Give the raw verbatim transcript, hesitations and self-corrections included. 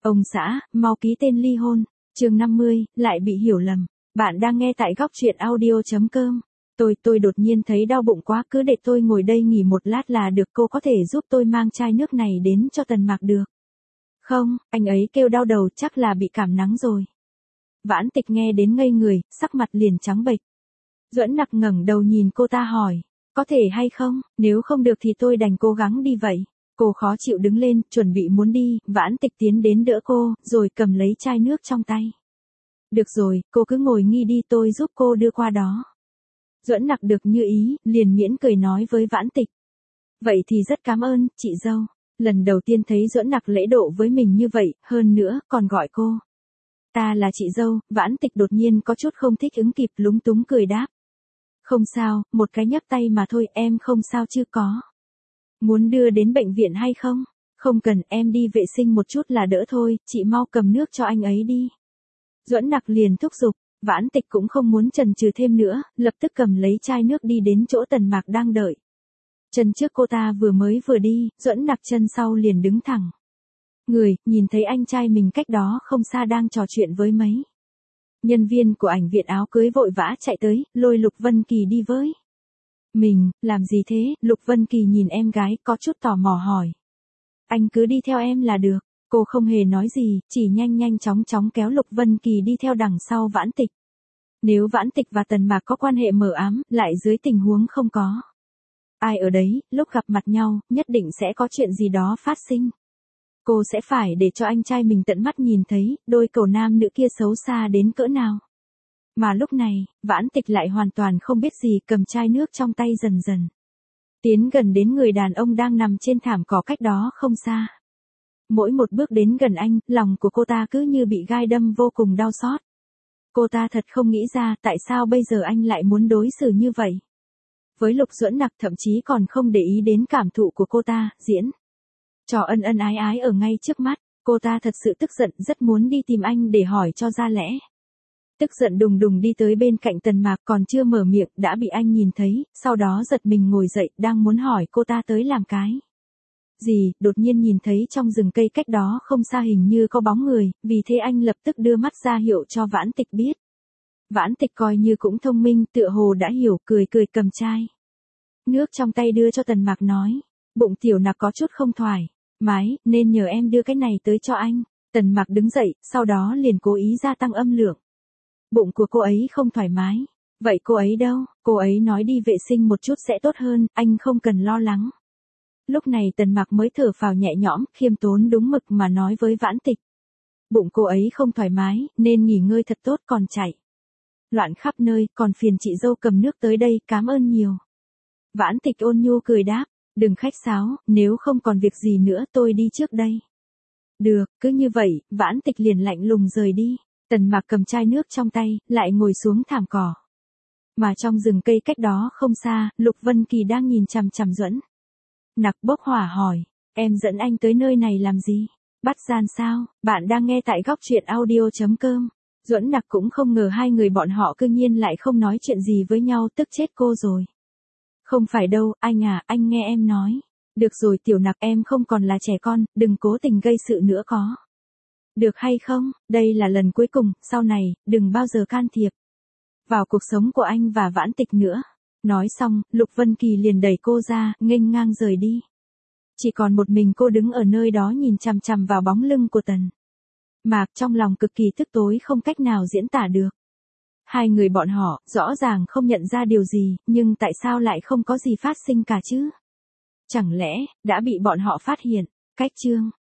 Ông xã, mau ký tên ly hôn. Chương năm mươi, lại bị hiểu lầm. Bạn đang nghe tại góc truyện audio chấm com. Tôi, tôi đột nhiên thấy đau bụng quá, cứ để tôi ngồi đây nghỉ một lát là được, cô có thể giúp tôi mang chai nước này đến cho Tần Mạc được. Không, anh ấy kêu đau đầu, chắc là bị cảm nắng rồi. Vãn Tịch nghe đến ngây người, sắc mặt liền trắng bệch. Duẫn Nặc ngẩng đầu nhìn cô ta hỏi, có thể hay không, nếu không được thì tôi đành cố gắng đi vậy. Cô khó chịu đứng lên, chuẩn bị muốn đi, Vãn Tịch tiến đến đỡ cô, rồi cầm lấy chai nước trong tay. Được rồi, cô cứ ngồi nghỉ đi, tôi giúp cô đưa qua đó. Duẫn Nặc được như ý, liền miễn cười nói với Vãn Tịch. Vậy thì rất cảm ơn, chị dâu. Lần đầu tiên thấy Duẫn Nặc lễ độ với mình như vậy, hơn nữa, còn gọi cô. Ta là chị dâu. Vãn Tịch đột nhiên có chút không thích ứng kịp, lúng túng cười đáp. Không sao, một cái nhấc tay mà thôi, em không sao chứ có. Muốn đưa đến bệnh viện hay không? Không cần, em đi vệ sinh một chút là đỡ thôi, chị mau cầm nước cho anh ấy đi. Duẫn Nặc liền thúc giục, Vãn Tịch cũng không muốn chần chừ thêm nữa, lập tức cầm lấy chai nước đi đến chỗ Tần Mạc đang đợi. Chân trước cô ta vừa mới vừa đi, Duẫn Nặc chân sau liền đứng thẳng. Người, nhìn thấy anh trai mình cách đó không xa đang trò chuyện với mấy nhân viên của ảnh viện áo cưới vội vã chạy tới, lôi Lục Vân Kỳ đi với. Mình, làm gì thế? Lục Vân Kỳ nhìn em gái có chút tò mò hỏi. Anh cứ đi theo em là được. Cô không hề nói gì, chỉ nhanh nhanh chóng chóng kéo Lục Vân Kỳ đi theo đằng sau Vãn Tịch. Nếu Vãn Tịch và Tần Mạc có quan hệ mờ ám, lại dưới tình huống không có ai ở đấy, lúc gặp mặt nhau, nhất định sẽ có chuyện gì đó phát sinh. Cô sẽ phải để cho anh trai mình tận mắt nhìn thấy, đôi cầu nam nữ kia xấu xa đến cỡ nào. Mà lúc này, Vãn Tịch lại hoàn toàn không biết gì, cầm chai nước trong tay dần dần tiến gần đến người đàn ông đang nằm trên thảm cỏ cách đó không xa. Mỗi một bước đến gần anh, lòng của cô ta cứ như bị gai đâm, vô cùng đau xót. Cô ta thật không nghĩ ra tại sao bây giờ anh lại muốn đối xử như vậy. Với Lục Duẫn Nặc thậm chí còn không để ý đến cảm thụ của cô ta, diễn trò ân ân ái ái ở ngay trước mắt. Cô ta thật sự tức giận, rất muốn đi tìm anh để hỏi cho ra lẽ. Tức giận đùng đùng đi tới bên cạnh Tần Mạc, còn chưa mở miệng đã bị anh nhìn thấy, sau đó giật mình ngồi dậy, đang muốn hỏi cô ta tới làm cái gì, đột nhiên nhìn thấy trong rừng cây cách đó không xa hình như có bóng người, vì thế anh lập tức đưa mắt ra hiệu cho Vãn Tịch biết. Vãn Tịch coi như cũng thông minh, tựa hồ đã hiểu, cười cười cầm chai nước trong tay đưa cho Tần Mạc nói, bụng tiểu Nặc có chút không thoải mái, nên nhờ em đưa cái này tới cho anh. Tần Mạc đứng dậy, sau đó liền cố ý gia tăng âm lượng. Bụng của cô ấy không thoải mái. Vậy cô ấy đâu? Cô ấy nói đi vệ sinh một chút sẽ tốt hơn, anh không cần lo lắng. Lúc này Tần Mạc mới thở phào nhẹ nhõm, khiêm tốn đúng mực mà nói với Vãn Tịch. Bụng cô ấy không thoải mái, nên nghỉ ngơi thật tốt, còn chạy loạn khắp nơi, còn phiền chị dâu cầm nước tới đây, cảm ơn nhiều. Vãn Tịch ôn nhu cười đáp, đừng khách sáo, nếu không còn việc gì nữa tôi đi trước đây. Được, cứ như vậy, Vãn Tịch liền lạnh lùng rời đi. Tần Mạc cầm chai nước trong tay, lại ngồi xuống thảm cỏ. Mà trong rừng cây cách đó không xa, Lục Vân Kỳ đang nhìn chằm chằm Duẫn Nặc bốc hỏa hỏi, em dẫn anh tới nơi này làm gì? Bắt gian sao? Bạn đang nghe tại góc truyện audio chấm com. Duẫn Nặc cũng không ngờ hai người bọn họ cư nhiên lại không nói chuyện gì với nhau, tức chết cô rồi. Không phải đâu, anh à, anh nghe em nói. Được rồi tiểu Nặc, em không còn là trẻ con, đừng cố tình gây sự nữa có được hay không? Đây là lần cuối cùng, sau này, đừng bao giờ can thiệp vào cuộc sống của anh và Vãn Tịch nữa. Nói xong, Lục Vân Kỳ liền đẩy cô ra, nghênh ngang rời đi. Chỉ còn một mình cô đứng ở nơi đó nhìn chằm chằm vào bóng lưng của Tần Mạc, trong lòng cực kỳ tức tối không cách nào diễn tả được. Hai người bọn họ, rõ ràng không nhận ra điều gì, nhưng tại sao lại không có gì phát sinh cả chứ? Chẳng lẽ, đã bị bọn họ phát hiện? Cách chương